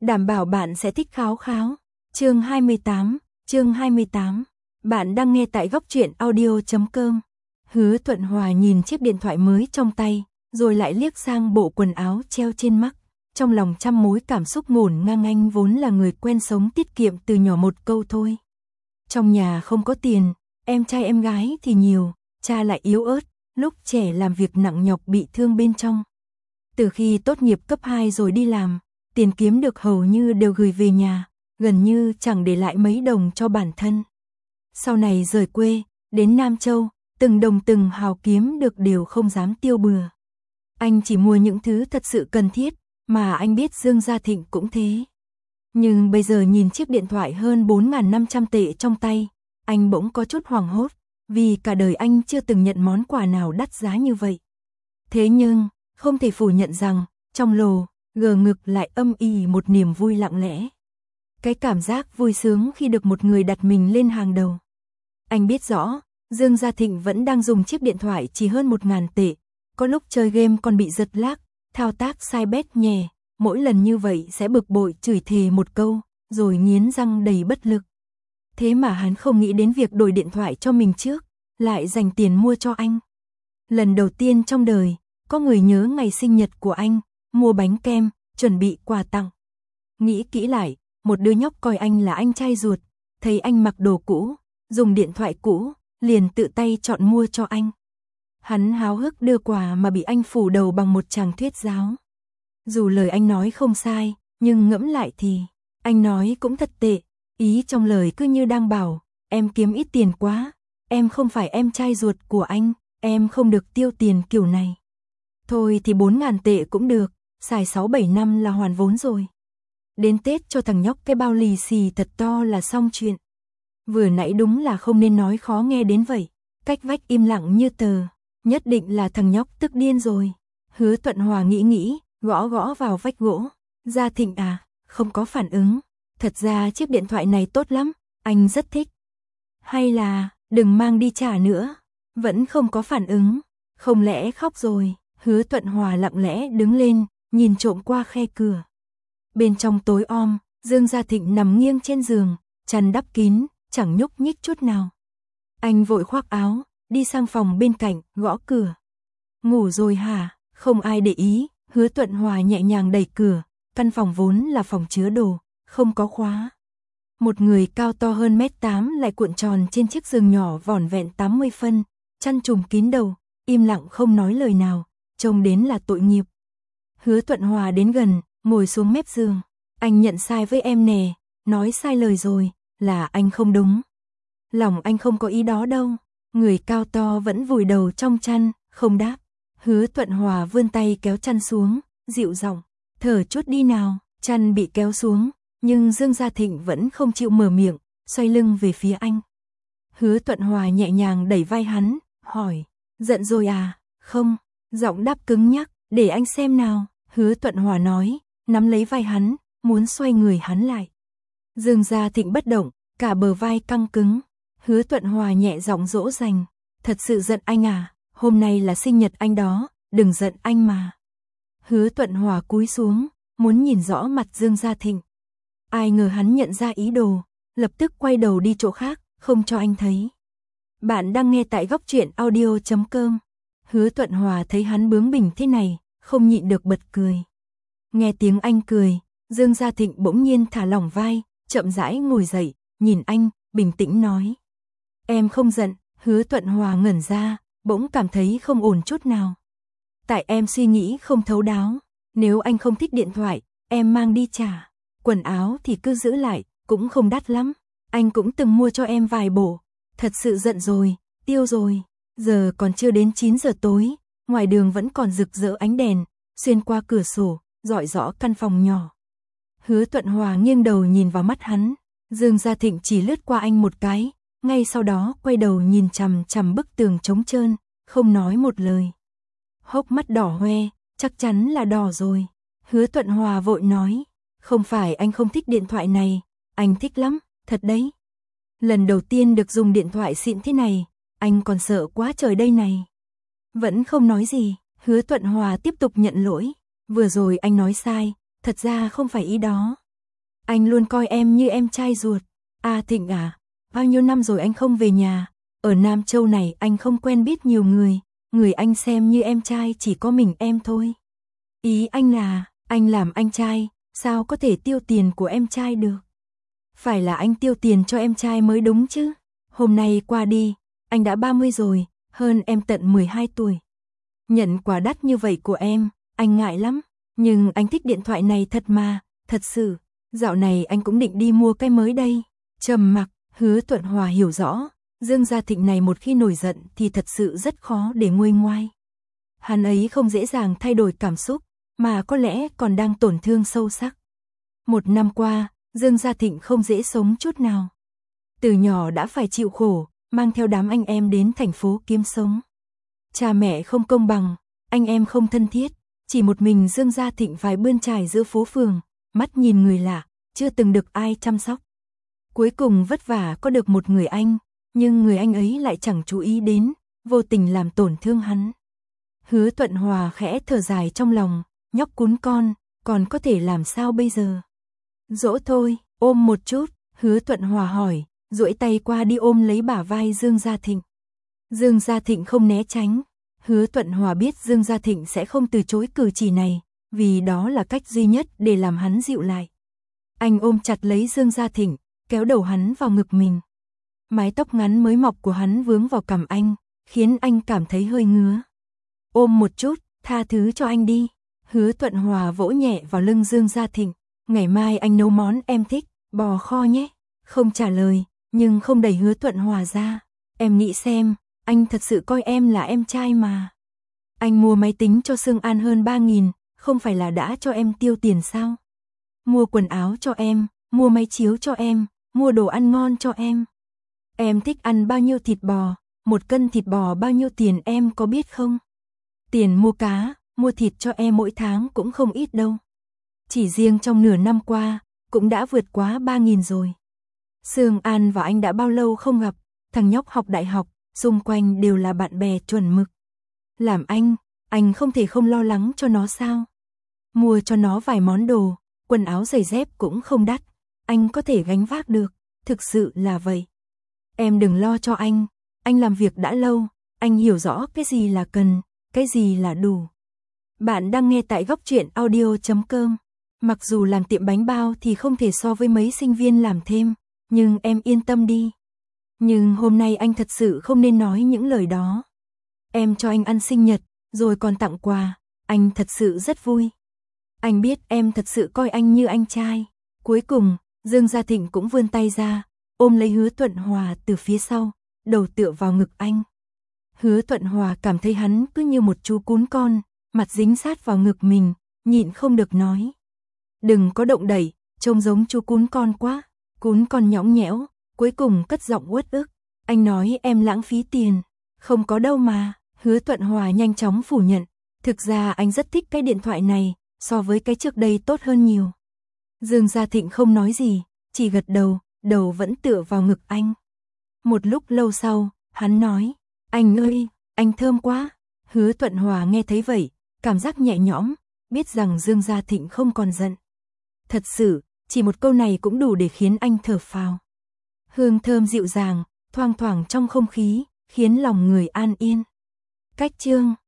Đảm bảo bạn sẽ thích kháo kháo. Chương 28. Bạn đang nghe tại góc truyện audio.com. Hứa Thuận Hòa nhìn chiếc điện thoại mới trong tay, rồi lại liếc sang bộ quần áo treo trên mắt. Trong lòng trăm mối cảm xúc ngổn ngang, anh vốn là người quen sống tiết kiệm từ nhỏ, một câu thôi. Trong nhà không có tiền, em trai em gái thì nhiều, cha lại yếu ớt, lúc trẻ làm việc nặng nhọc bị thương bên trong. Từ khi tốt nghiệp cấp 2 rồi đi làm, tiền kiếm được hầu như đều gửi về nhà, gần như chẳng để lại mấy đồng cho bản thân. Sau này rời quê, đến Nam Châu, từng đồng từng hào kiếm được đều không dám tiêu bừa. Anh chỉ mua những thứ thật sự cần thiết, mà anh biết Dương Gia Thịnh cũng thế. Nhưng bây giờ nhìn chiếc điện thoại hơn 4.500 tệ trong tay, anh bỗng có chút hoảng hốt, vì cả đời anh chưa từng nhận món quà nào đắt giá như vậy. Thế nhưng, không thể phủ nhận rằng, trong lồ, gờ ngực lại âm ỉ một niềm vui lặng lẽ. Cái cảm giác vui sướng khi được một người đặt mình lên hàng đầu. Anh biết rõ, Dương Gia Thịnh vẫn đang dùng chiếc điện thoại chỉ hơn 1.000 tệ, có lúc chơi game còn bị giật lag, thao tác sai bét nhè, mỗi lần như vậy sẽ bực bội chửi thề một câu, rồi nghiến răng đầy bất lực. Thế mà hắn không nghĩ đến việc đổi điện thoại cho mình trước, lại dành tiền mua cho anh. Lần đầu tiên trong đời, có người nhớ ngày sinh nhật của anh, mua bánh kem, chuẩn bị quà tặng. Nghĩ kỹ lại, một đứa nhóc coi anh là anh trai ruột, thấy anh mặc đồ cũ, dùng điện thoại cũ, liền tự tay chọn mua cho anh. Hắn háo hức đưa quà mà bị anh phủ đầu bằng một tràng thuyết giáo. Dù lời anh nói không sai, nhưng ngẫm lại thì, anh nói cũng thật tệ, ý trong lời cứ như đang bảo, em kiếm ít tiền quá, em không phải em trai ruột của anh, em không được tiêu tiền kiểu này. Thôi thì 4.000 tệ cũng được, xài 6-7 năm là hoàn vốn rồi. Đến Tết cho thằng nhóc cái bao lì xì thật to là xong chuyện. Vừa nãy đúng là không nên nói khó nghe đến vậy. Cách vách im lặng như tờ, nhất định là thằng nhóc tức điên rồi. Hứa Thuận Hòa nghĩ, gõ gõ vào vách gỗ. Gia Thịnh à, không có phản ứng. Thật ra chiếc điện thoại này tốt lắm, anh rất thích. Hay là, đừng mang đi trả nữa. Vẫn không có phản ứng, không lẽ khóc rồi. Hứa Thuận Hòa lặng lẽ đứng lên, nhìn trộm qua khe cửa. Bên trong tối om, Dương Gia Thịnh nằm nghiêng trên giường, chăn đắp kín, chẳng nhúc nhích chút nào. Anh vội khoác áo, đi sang phòng bên cạnh, gõ cửa. Ngủ rồi hả? Không ai để ý, Hứa Thuận Hòa nhẹ nhàng đẩy cửa, căn phòng vốn là phòng chứa đồ, không có khóa. Một người cao to hơn 1m8 lại cuộn tròn trên chiếc giường nhỏ vỏn vẹn 80 phân, chăn trùm kín đầu, im lặng không nói lời nào, trông đến là tội nghiệp. Hứa Thuận Hòa đến gần, ngồi xuống mép giường. Anh nhận sai với em nè, nói sai lời rồi, là anh không đúng. Lòng anh không có ý đó đâu. Người cao to vẫn vùi đầu trong chăn, không đáp. Hứa Thuận Hòa vươn tay kéo chăn xuống, dịu giọng, thở chút đi nào. Chăn bị kéo xuống, nhưng Dương Gia Thịnh vẫn không chịu mở miệng, xoay lưng về phía anh. Hứa Thuận Hòa nhẹ nhàng đẩy vai hắn, hỏi, giận rồi à? Không, giọng đáp cứng nhắc, để anh xem nào. Hứa Thuận Hòa nói, nắm lấy vai hắn, muốn xoay người hắn lại. Dương Gia Thịnh bất động, cả bờ vai căng cứng. Hứa Thuận Hòa nhẹ giọng dỗ dành, thật sự giận anh à? Hôm nay là sinh nhật anh đó, đừng giận anh mà. Hứa Thuận Hòa cúi xuống, muốn nhìn rõ mặt Dương Gia Thịnh. Ai ngờ hắn nhận ra ý đồ, lập tức quay đầu đi chỗ khác, không cho anh thấy. Bạn đang nghe tại góc truyện audio.com. Hứa Thuận Hòa thấy hắn bướng bỉnh thế này, không nhịn được bật cười. Nghe tiếng anh cười, Dương Gia Thịnh bỗng nhiên thả lỏng vai, chậm rãi ngồi dậy, nhìn anh, bình tĩnh nói. Em không giận. Hứa Thuận Hòa ngẩn ra, bỗng cảm thấy không ổn chút nào. Tại em suy nghĩ không thấu đáo, nếu anh không thích điện thoại, em mang đi trả. Quần áo thì cứ giữ lại, cũng không đắt lắm. Anh cũng từng mua cho em vài bộ. Thật sự giận rồi, tiêu rồi. Giờ còn chưa đến 9 giờ tối, ngoài đường vẫn còn rực rỡ ánh đèn, xuyên qua cửa sổ, rọi rõ căn phòng nhỏ. Hứa Thuận Hòa nghiêng đầu nhìn vào mắt hắn. Dương Gia Thịnh chỉ lướt qua anh một cái, ngay sau đó quay đầu nhìn chằm chằm bức tường trống trơn, không nói một lời. Hốc mắt đỏ hoe, chắc chắn là đỏ rồi. Hứa Thuận Hòa vội nói, không phải anh không thích điện thoại này, anh thích lắm, thật đấy. Lần đầu tiên được dùng điện thoại xịn thế này, anh còn sợ quá trời đây này. Vẫn không nói gì, Hứa Thuận Hòa tiếp tục nhận lỗi. Vừa rồi anh nói sai, thật ra không phải ý đó. Anh luôn coi em như em trai ruột. À Thịnh à, bao nhiêu năm rồi anh không về nhà, ở Nam Châu này anh không quen biết nhiều người, người anh xem như em trai chỉ có mình em thôi. Ý anh là, anh làm anh trai, sao có thể tiêu tiền của em trai được? Phải là anh tiêu tiền cho em trai mới đúng chứ. Hôm nay qua đi, anh đã 30 rồi, hơn em tận 12 tuổi. Nhận quà đắt như vậy của em, anh ngại lắm, nhưng anh thích điện thoại này thật mà, thật sự. Dạo này anh cũng định đi mua cái mới đây. Trầm mặc, Hứa Thuận Hòa hiểu rõ, Dương Gia Thịnh này một khi nổi giận thì thật sự rất khó để nguôi ngoai. Hắn ấy không dễ dàng thay đổi cảm xúc, mà có lẽ còn đang tổn thương sâu sắc. Một năm qua, Dương Gia Thịnh không dễ sống chút nào. Từ nhỏ đã phải chịu khổ, mang theo đám anh em đến thành phố kiếm sống. Cha mẹ không công bằng, anh em không thân thiết, chỉ một mình Dương Gia Thịnh phải bươn trải giữa phố phường, mắt nhìn người lạ, chưa từng được ai chăm sóc. Cuối cùng vất vả có được một người anh, nhưng người anh ấy lại chẳng chú ý đến, vô tình làm tổn thương hắn. Hứa Thuận Hòa khẽ thở dài trong lòng, nhóc cún con, còn có thể làm sao bây giờ? Dỗ thôi, ôm một chút, Hứa Thuận Hòa hỏi, duỗi tay qua đi ôm lấy bả vai Dương Gia Thịnh. Dương Gia Thịnh không né tránh, Hứa Thuận Hòa biết Dương Gia Thịnh sẽ không từ chối cử chỉ này, vì đó là cách duy nhất để làm hắn dịu lại. Anh ôm chặt lấy Dương Gia Thịnh, kéo đầu hắn vào ngực mình. Mái tóc ngắn mới mọc của hắn vướng vào cằm anh, khiến anh cảm thấy hơi ngứa. Ôm một chút, tha thứ cho anh đi. Hứa Thuận Hòa vỗ nhẹ vào lưng Dương Gia Thịnh. Ngày mai anh nấu món em thích, bò kho nhé. Không trả lời, nhưng không đẩy Hứa Thuận Hòa ra. Em nghĩ xem, anh thật sự coi em là em trai mà. Anh mua máy tính cho Sương An hơn 3.000, không phải là đã cho em tiêu tiền sao? Mua quần áo cho em, mua máy chiếu cho em, mua đồ ăn ngon cho em. Em thích ăn bao nhiêu thịt bò, 1 cân thịt bò bao nhiêu tiền em có biết không? Tiền mua cá, mua thịt cho em mỗi tháng cũng không ít đâu. Chỉ riêng trong nửa năm qua, cũng đã vượt quá 3.000 rồi. Sương An và anh đã bao lâu không gặp, thằng nhóc học đại học, xung quanh đều là bạn bè chuẩn mực. Làm anh không thể không lo lắng cho nó sao? Mua cho nó vài món đồ, quần áo giày dép cũng không đắt, anh có thể gánh vác được, thực sự là vậy. Em đừng lo cho anh làm việc đã lâu, anh hiểu rõ cái gì là cần, cái gì là đủ. Bạn đang nghe tại Góc Truyện Audio.com. Mặc dù làm tiệm bánh bao thì không thể so với mấy sinh viên làm thêm, nhưng em yên tâm đi. Nhưng hôm nay anh thật sự không nên nói những lời đó. Em cho anh ăn sinh nhật, rồi còn tặng quà, anh thật sự rất vui. Anh biết em thật sự coi anh như anh trai. Cuối cùng, Dương Gia Thịnh cũng vươn tay ra, ôm lấy Hứa Thuận Hòa từ phía sau, đầu tựa vào ngực anh. Hứa Thuận Hòa cảm thấy hắn cứ như một chú cún con, mặt dính sát vào ngực mình, nhịn không được nói. Đừng có động đậy, trông giống chú cún con quá. Cún con nhõng nhẽo, cuối cùng cất giọng uất ức. Anh nói em lãng phí tiền. Không có đâu mà. Hứa Thuận Hòa nhanh chóng phủ nhận. Thực ra anh rất thích cái điện thoại này, so với cái trước đây tốt hơn nhiều. Dương Gia Thịnh không nói gì, chỉ gật đầu, đầu vẫn tựa vào ngực anh. Một lúc lâu sau, hắn nói, anh ơi, anh thơm quá. Hứa Thuận Hòa nghe thấy vậy, cảm giác nhẹ nhõm, biết rằng Dương Gia Thịnh không còn giận. Thật sự, chỉ một câu này cũng đủ để khiến anh thở phào. Hương thơm dịu dàng, thoang thoảng trong không khí, khiến lòng người an yên. Cách chương